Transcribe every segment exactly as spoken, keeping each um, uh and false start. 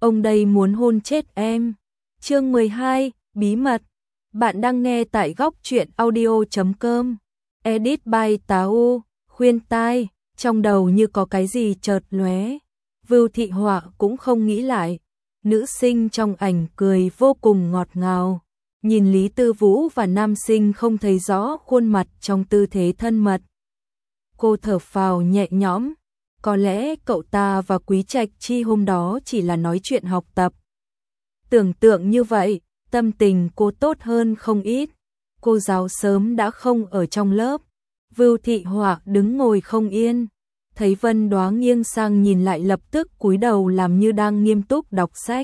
ông đây muốn hôn chết em. Chương mười hai, bí mật. Bạn đang nghe tại góc truyện audio chấm com. Edit by Táo, khuyên tai, trong đầu như có cái gì chợt lóe. Vưu Thị Họa cũng không nghĩ lại. Nữ sinh trong ảnh cười vô cùng ngọt ngào. Nhìn Lý Tư Vũ và nam sinh không thấy rõ khuôn mặt trong tư thế thân mật. Cô thở phào nhẹ nhõm. Có lẽ cậu ta và Quý Trạch Chi hôm đó chỉ là nói chuyện học tập. Tưởng tượng như vậy, tâm tình cô tốt hơn không ít. Cô giáo sớm đã không ở trong lớp. Vưu Thị Họa đứng ngồi không yên. Thấy Vân Đóa nghiêng sang nhìn lại lập tức cúi đầu làm như đang nghiêm túc đọc sách.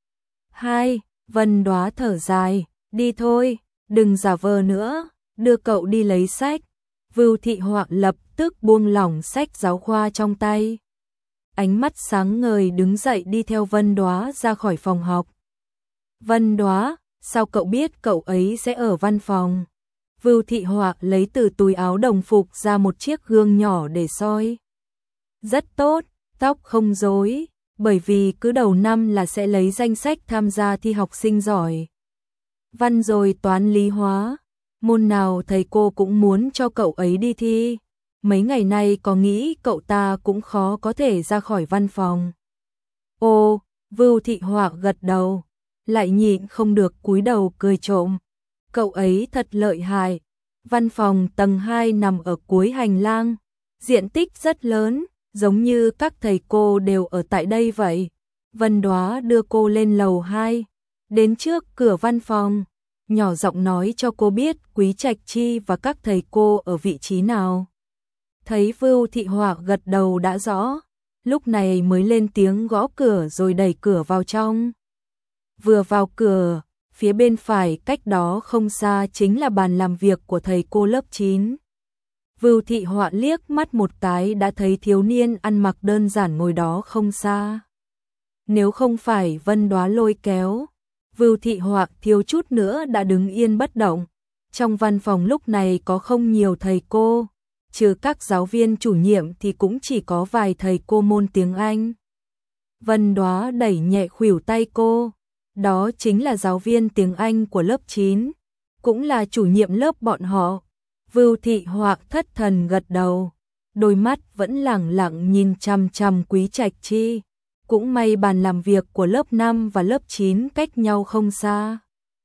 Hai, Vân Đóa thở dài, đi thôi, đừng giả vờ nữa, đưa cậu đi lấy sách. Vưu Thị Họa lập tức buông lỏng sách giáo khoa trong tay. Ánh mắt sáng ngời đứng dậy đi theo Vân Đóa ra khỏi phòng học. Vân Đóa, sao cậu biết cậu ấy sẽ ở văn phòng? Vưu Thị Họa lấy từ túi áo đồng phục ra một chiếc gương nhỏ để soi. Rất tốt, tóc không rối, bởi vì cứ đầu năm là sẽ lấy danh sách tham gia thi học sinh giỏi. Văn rồi toán lý hóa, môn nào thầy cô cũng muốn cho cậu ấy đi thi. Mấy ngày nay có nghĩ cậu ta cũng khó có thể ra khỏi văn phòng. Ô, Vưu Thị Họa gật đầu, lại nhịn không được cúi đầu cười trộm. Cậu ấy thật lợi hại. Văn phòng tầng hai nằm ở cuối hành lang, diện tích rất lớn, giống như các thầy cô đều ở tại đây vậy. Vân Đóa đưa cô lên lầu hai, đến trước cửa văn phòng, nhỏ giọng nói cho cô biết Quý Trạch Chi và các thầy cô ở vị trí nào. Thấy Vưu Thị Họa gật đầu đã rõ, lúc này mới lên tiếng gõ cửa rồi đẩy cửa vào trong. Vừa vào cửa, phía bên phải cách đó không xa chính là bàn làm việc của thầy cô lớp chín. Vưu Thị Họa liếc mắt một cái đã thấy thiếu niên ăn mặc đơn giản ngồi đó không xa. Nếu không phải Vân Đóa lôi kéo, Vưu Thị Họa thiếu chút nữa đã đứng yên bất động. Trong văn phòng lúc này có không nhiều thầy cô, trừ các giáo viên chủ nhiệm thì cũng chỉ có vài thầy cô môn tiếng Anh. Vân Đóa đẩy nhẹ khuỷu tay cô, đó chính là giáo viên tiếng Anh của lớp chín, cũng là chủ nhiệm lớp bọn họ. Vưu Thị Họa thất thần gật đầu, đôi mắt vẫn lẳng lặng nhìn chằm chằm Quý Trạch Chi. Cũng may bàn làm việc của lớp năm và lớp chín cách nhau không xa.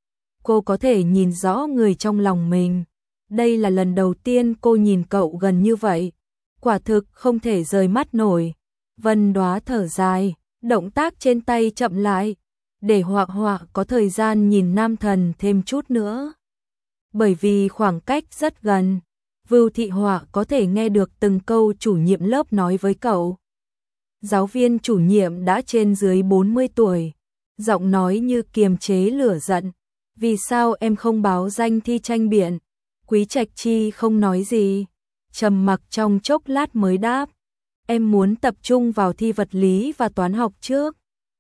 Cô có thể nhìn rõ người trong lòng mình. Đây là lần đầu tiên cô nhìn cậu gần như vậy. Quả thực không thể rời mắt nổi. Vân Đóa thở dài, động tác trên tay chậm lại, để Họa Họa có thời gian nhìn nam thần thêm chút nữa. Bởi vì khoảng cách rất gần, Vưu Thị Họa có thể nghe được từng câu chủ nhiệm lớp nói với cậu. Giáo viên chủ nhiệm đã trên dưới bốn mươi tuổi, giọng nói như kiềm chế lửa giận. Vì sao em không báo danh thi tranh biện? Quý Trạch Chi không nói gì, trầm mặc trong chốc lát mới đáp. Em muốn tập trung vào thi vật lý và toán học trước.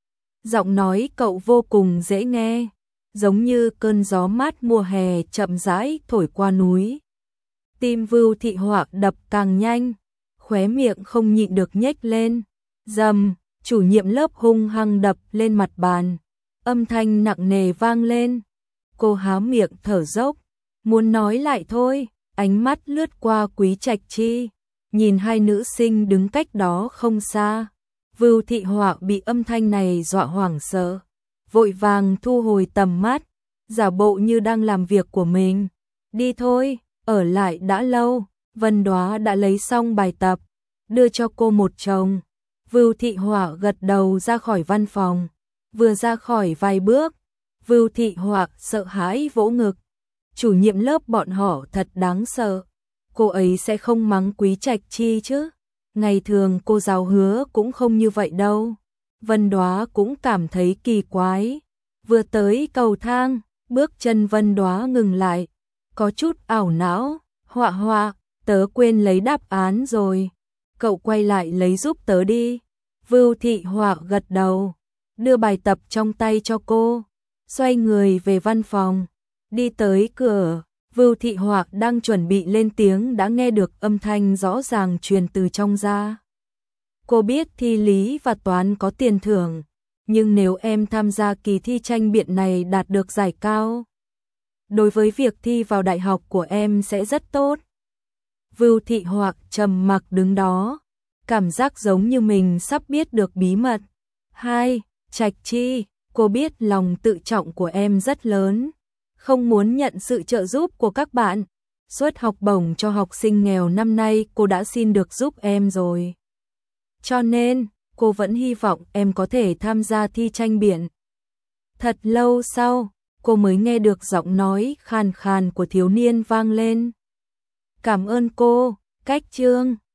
Giọng nói cậu vô cùng dễ nghe, giống như cơn gió mát mùa hè chậm rãi thổi qua núi. Tim Vưu Thị Họa đập càng nhanh, khóe miệng không nhịn được nhếch lên. Dầm, chủ nhiệm lớp hung hăng đập lên mặt bàn, âm thanh nặng nề vang lên. Cô há miệng thở dốc, muốn nói lại thôi, ánh mắt lướt qua Quý Trạch Chi, nhìn hai nữ sinh đứng cách đó không xa. Vưu Thị Họa bị âm thanh này dọa hoảng sợ, vội vàng thu hồi tầm mắt, giả bộ như đang làm việc của mình. Đi thôi, ở lại đã lâu. Vân Đóa đã lấy xong bài tập, đưa cho cô một chồng. Vưu Thị Họa gật đầu ra khỏi văn phòng. Vừa ra khỏi vài bước, Vưu Thị Họa sợ hãi vỗ ngực. Chủ nhiệm lớp bọn họ thật đáng sợ. Cô ấy sẽ không mắng Quý Trạch Chi chứ? Ngày thường cô giáo hứa cũng không như vậy đâu. Vân Đóa cũng cảm thấy kỳ quái. Vừa tới cầu thang, bước chân Vân Đóa ngừng lại, có chút ảo não. Họa Họa, tớ quên lấy đáp án rồi. Cậu quay lại lấy giúp tớ đi. Vưu Thị Họa gật đầu, đưa bài tập trong tay cho cô, xoay người về văn phòng. Đi tới cửa, Vưu Thị Họa đang chuẩn bị lên tiếng đã nghe được âm thanh rõ ràng truyền từ trong ra. Cô biết thi lý và toán có tiền thưởng, nhưng nếu em tham gia kỳ thi tranh biện này đạt được giải cao, đối với việc thi vào đại học của em sẽ rất tốt. Vưu Thị Hoặc trầm mặc đứng đó, cảm giác giống như mình sắp biết được bí mật. Hai, Trạch Chi, cô biết lòng tự trọng của em rất lớn, không muốn nhận sự trợ giúp của các bạn. Suất học bổng cho học sinh nghèo năm nay cô đã xin được giúp em rồi. Cho nên, cô vẫn hy vọng em có thể tham gia thi tranh biện. Thật lâu sau, cô mới nghe được giọng nói khàn khàn của thiếu niên vang lên. Cảm ơn cô, Cách Trương.